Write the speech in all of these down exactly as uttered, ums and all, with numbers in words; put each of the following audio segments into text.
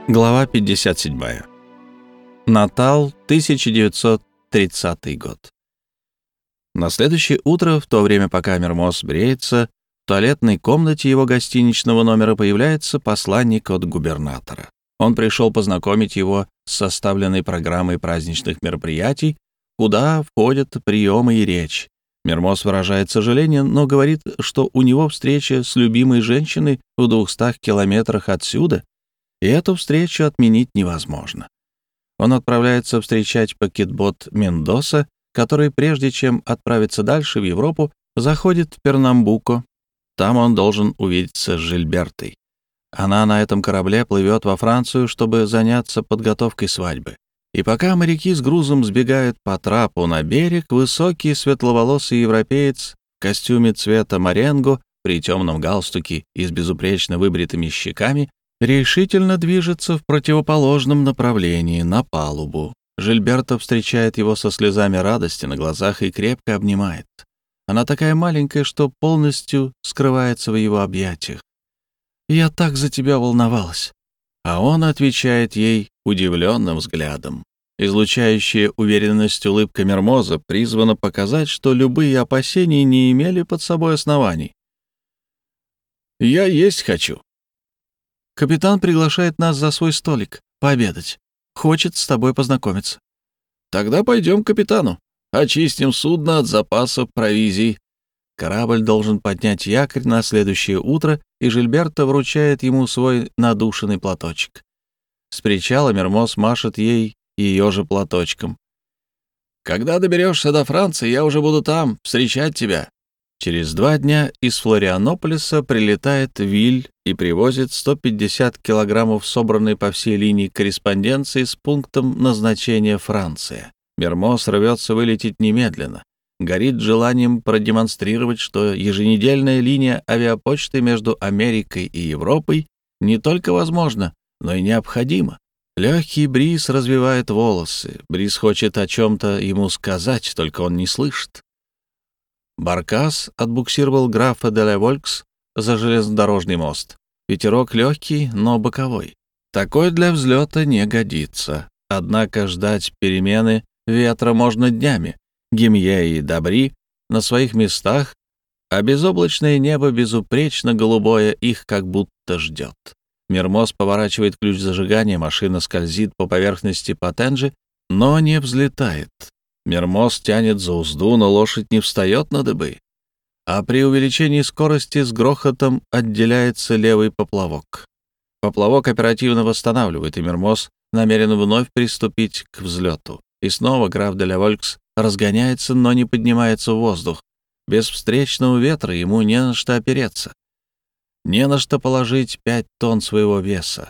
Глава пятьдесят семь. Натал, тысяча девятьсот тридцатый год. На следующее утро, в то время, пока Мермоз бреется, в туалетной комнате его гостиничного номера появляется посланник от губернатора. Он пришел познакомить его с составленной программой праздничных мероприятий, куда входят приемы и речь. Мермоз выражает сожаление, но говорит, что у него встреча с любимой женщиной в двухстах километрах отсюда, и эту встречу отменить невозможно. Он отправляется встречать пакетбот «Мендоса», который, прежде чем отправиться дальше в Европу, заходит в Пернамбуко. Там он должен увидеться с Жильбертой. Она на этом корабле плывет во Францию, чтобы заняться подготовкой свадьбы. И пока моряки с грузом сбегают по трапу на берег, высокий светловолосый европеец в костюме цвета моренго при темном галстуке и с безупречно выбритыми щеками решительно движется в противоположном направлении, на палубу. Жильберта встречает его со слезами радости на глазах и крепко обнимает. Она такая маленькая, что полностью скрывается в его объятиях. «Я так за тебя волновалась». А он отвечает ей удивленным взглядом. Излучающая уверенность улыбка Мермоза призвана показать, что любые опасения не имели под собой оснований. «Я есть хочу». «Капитан приглашает нас за свой столик пообедать. Хочет с тобой познакомиться». «Тогда пойдем к капитану. Очистим судно от запасов провизии». Корабль должен поднять якорь на следующее утро, и Жильберта вручает ему свой надушенный платочек. С причала Мермоз машет ей ее же платочком. «Когда доберешься до Франции, я уже буду там, встречать тебя». Через два дня из Флорианополиса прилетает Виль и привозит сто пятьдесят килограммов собранной по всей линии корреспонденции с пунктом назначения Франция. Мермоз рвется вылететь немедленно. Горит желанием продемонстрировать, что еженедельная линия авиапочты между Америкой и Европой не только возможна, но и необходима. Легкий бриз развивает волосы. Бриз хочет о чем-то ему сказать, только он не слышит. Баркас отбуксировал графа де ла Волькс за железнодорожный мост. Ветерок легкий, но боковой. Такой для взлета не годится. Однако ждать перемены ветра можно днями. Гимье и Дабри на своих местах, а безоблачное небо безупречно голубое их как будто ждет. Мермоз поворачивает ключ зажигания, машина скользит по поверхности Потенджи, но не взлетает. Мермоз тянет за узду, но лошадь не встает на дыбы. А при увеличении скорости с грохотом отделяется левый поплавок. Поплавок оперативно восстанавливает, и Мермоз намерен вновь приступить к взлету. И снова граф де ла Волькс разгоняется, но не поднимается в воздух. Без встречного ветра ему не на что опереться. Не на что положить пять тонн своего веса.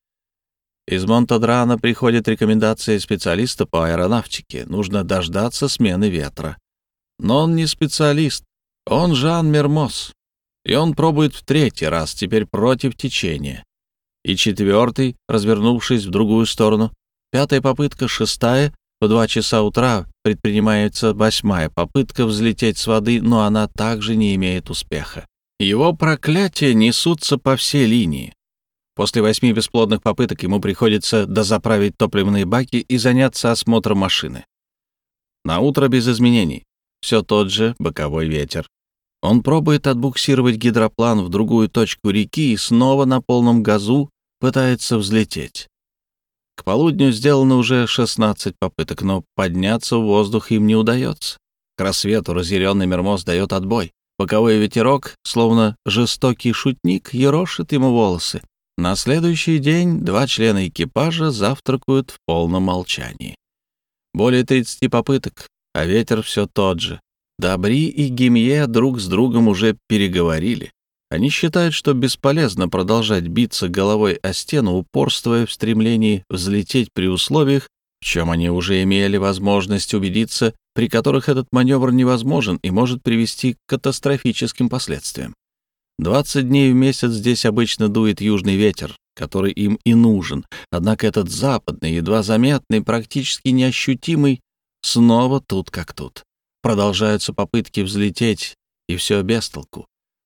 Из Монтадрана приходит рекомендация специалиста по аэронавтике. Нужно дождаться смены ветра. Но он не специалист. Он Жан Мермоз. И он пробует в третий раз, теперь против течения. И четвертый, развернувшись в другую сторону. Пятая попытка, шестая. В два часа утра предпринимается восьмая попытка взлететь с воды, но она также не имеет успеха. Его проклятия несутся по всей линии. После восьми бесплодных попыток ему приходится дозаправить топливные баки и заняться осмотром машины. На утро без изменений. Все тот же боковой ветер. Он пробует отбуксировать гидроплан в другую точку реки и снова на полном газу пытается взлететь. К полудню сделано уже шестнадцать попыток, но подняться в воздух им не удается. К рассвету разъяренный Мермоз дает отбой. Боковой ветерок, словно жестокий шутник, ерошит ему волосы. На следующий день два члена экипажа завтракают в полном молчании. Более тридцати попыток, а ветер все тот же. Дабри и Гимье друг с другом уже переговорили. Они считают, что бесполезно продолжать биться головой о стену, упорствуя в стремлении взлететь при условиях, в чем они уже имели возможность убедиться, при которых этот маневр невозможен и может привести к катастрофическим последствиям. двадцать дней в месяц здесь обычно дует южный ветер, который им и нужен, однако этот западный, едва заметный, практически неощутимый, снова тут как тут. Продолжаются попытки взлететь, и все без толку.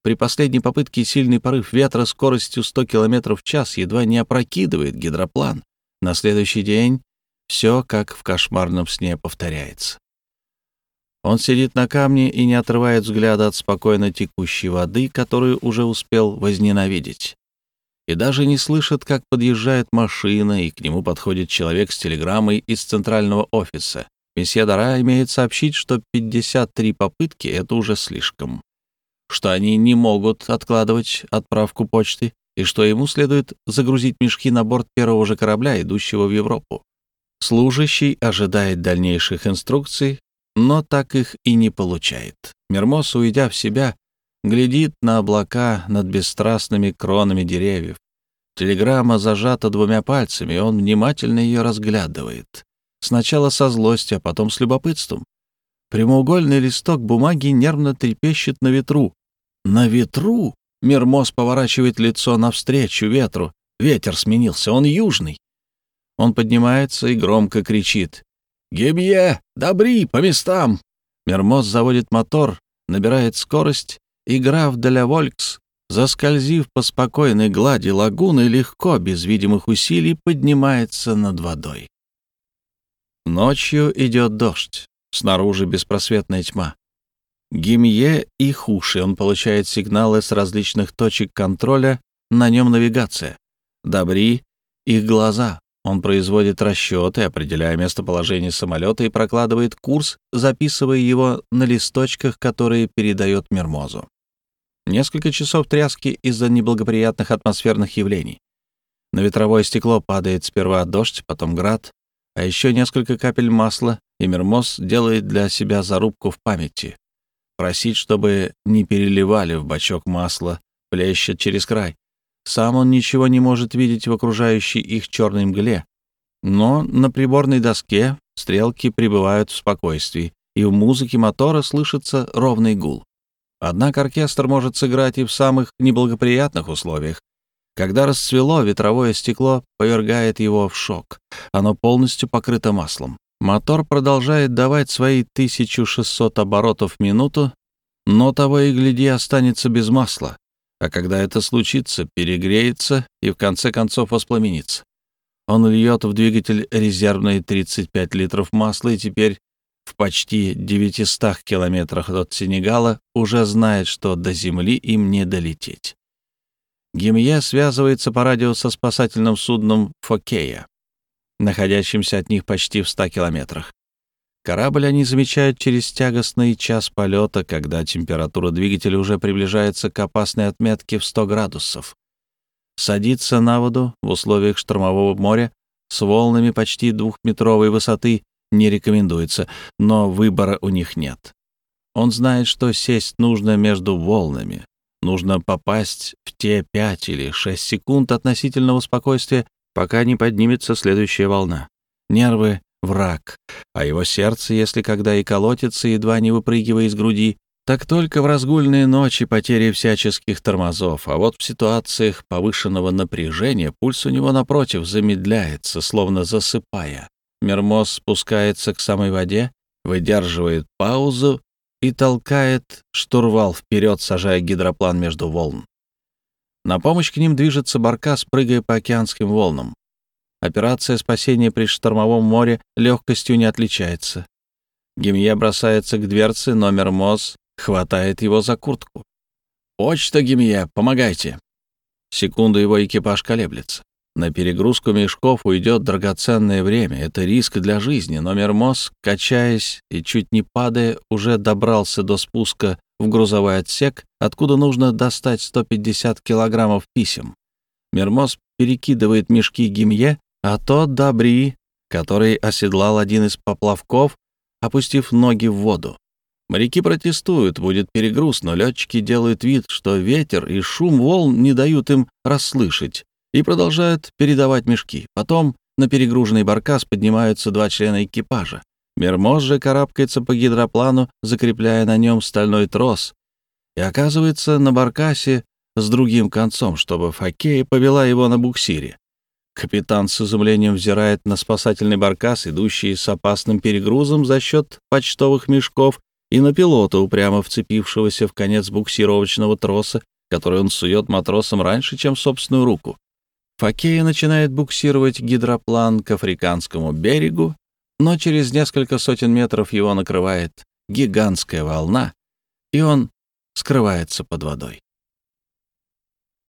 При последней попытке сильный порыв ветра скоростью сто километров в час едва не опрокидывает гидроплан. На следующий день все, как в кошмарном сне, повторяется. Он сидит на камне и не отрывает взгляда от спокойно текущей воды, которую уже успел возненавидеть. И даже не слышит, как подъезжает машина, и к нему подходит человек с телеграммой из центрального офиса. Месье Дара имеет сообщить, что пятьдесят три попытки — это уже слишком, что они не могут откладывать отправку почты, и что ему следует загрузить мешки на борт первого же корабля, идущего в Европу. Служащий ожидает дальнейших инструкций, но так их и не получает. Мермоз, уйдя в себя, глядит на облака над бесстрастными кронами деревьев. Телеграмма зажата двумя пальцами, и он внимательно ее разглядывает. Сначала со злостью, а потом с любопытством. Прямоугольный листок бумаги нервно трепещет на ветру. На ветру? Мермоз поворачивает лицо навстречу ветру. Ветер сменился, он южный. Он поднимается и громко кричит: «Гебье! Добри! По местам!» Мермоз заводит мотор, набирает скорость, и граф де ля Волькс, заскользив по спокойной глади лагуны, легко, без видимых усилий, поднимается над водой. Ночью идет дождь, снаружи беспросветная тьма. Гимье и Хуши, он получает сигналы с различных точек контроля, на нем навигация. Добри — их глаза. Он производит расчеты, определяя местоположение самолета и прокладывает курс, записывая его на листочках, которые передает Мермозу. Несколько часов тряски из-за неблагоприятных атмосферных явлений. На ветровое стекло падает сперва дождь, потом град, а еще несколько капель масла, и Мермоз делает для себя зарубку в памяти. Просить, чтобы не переливали в бачок масла, плещет через край. Сам он ничего не может видеть в окружающей их черной мгле, но на приборной доске стрелки пребывают в спокойствии, и в музыке мотора слышится ровный гул. Однако оркестр может сыграть и в самых неблагоприятных условиях. Когда расцвело, ветровое стекло повергает его в шок. Оно полностью покрыто маслом. Мотор продолжает давать свои тысяча шестьсот оборотов в минуту, но того и гляди останется без масла. А когда это случится, перегреется и в конце концов воспламенится. Он льет в двигатель резервные тридцать пять литров масла, и теперь в почти девятистах километрах от Сенегала уже знает, что до земли им не долететь. Гимье связывается по радио со спасательным судном «Фокея», находящимся от них почти в ста километрах. Корабль они замечают через тягостный час полета, когда температура двигателя уже приближается к опасной отметке в сто градусов. Садиться на воду в условиях штормового моря с волнами почти двухметровой высоты не рекомендуется, но выбора у них нет. Он знает, что сесть нужно между волнами. Нужно попасть в те пять или шесть секунд относительного спокойствия, пока не поднимется следующая волна. Нервы — враг, а его сердце, если когда и колотится, едва не выпрыгивая из груди, так только в разгульные ночи потери всяческих тормозов, а вот в ситуациях повышенного напряжения пульс у него, напротив, замедляется, словно засыпая. Мермоз спускается к самой воде, выдерживает паузу и толкает штурвал вперед, сажая гидроплан между волн. На помощь к ним движется баркас, прыгая по океанским волнам. Операция спасения при штормовом море легкостью не отличается. Гимье бросается к дверце, но Мермоз хватает его за куртку. «Почта, Гимье, помогайте!» Секунду его экипаж колеблется. На перегрузку мешков уйдет драгоценное время. Это риск для жизни, но Мермоз, качаясь и чуть не падая, уже добрался до спуска в грузовой отсек, откуда нужно достать сто пятьдесят килограммов писем. Мермоз перекидывает мешки Гимье, а тот Добри, который оседлал один из поплавков, опустив ноги в воду. Моряки протестуют, будет перегруз, но летчики делают вид, что ветер и шум волн не дают им расслышать, и продолжают передавать мешки. Потом на перегруженный баркас поднимаются два члена экипажа. Мермоз же карабкается по гидроплану, закрепляя на нем стальной трос, и оказывается на баркасе с другим концом, чтобы Фокея повела его на буксире. Капитан с изумлением взирает на спасательный баркас, идущий с опасным перегрузом за счет почтовых мешков, и на пилота, упрямо вцепившегося в конец буксировочного троса, который он сует матросам раньше, чем в собственную руку. Фокея начинает буксировать гидроплан к африканскому берегу, но через несколько сотен метров его накрывает гигантская волна, и он скрывается под водой.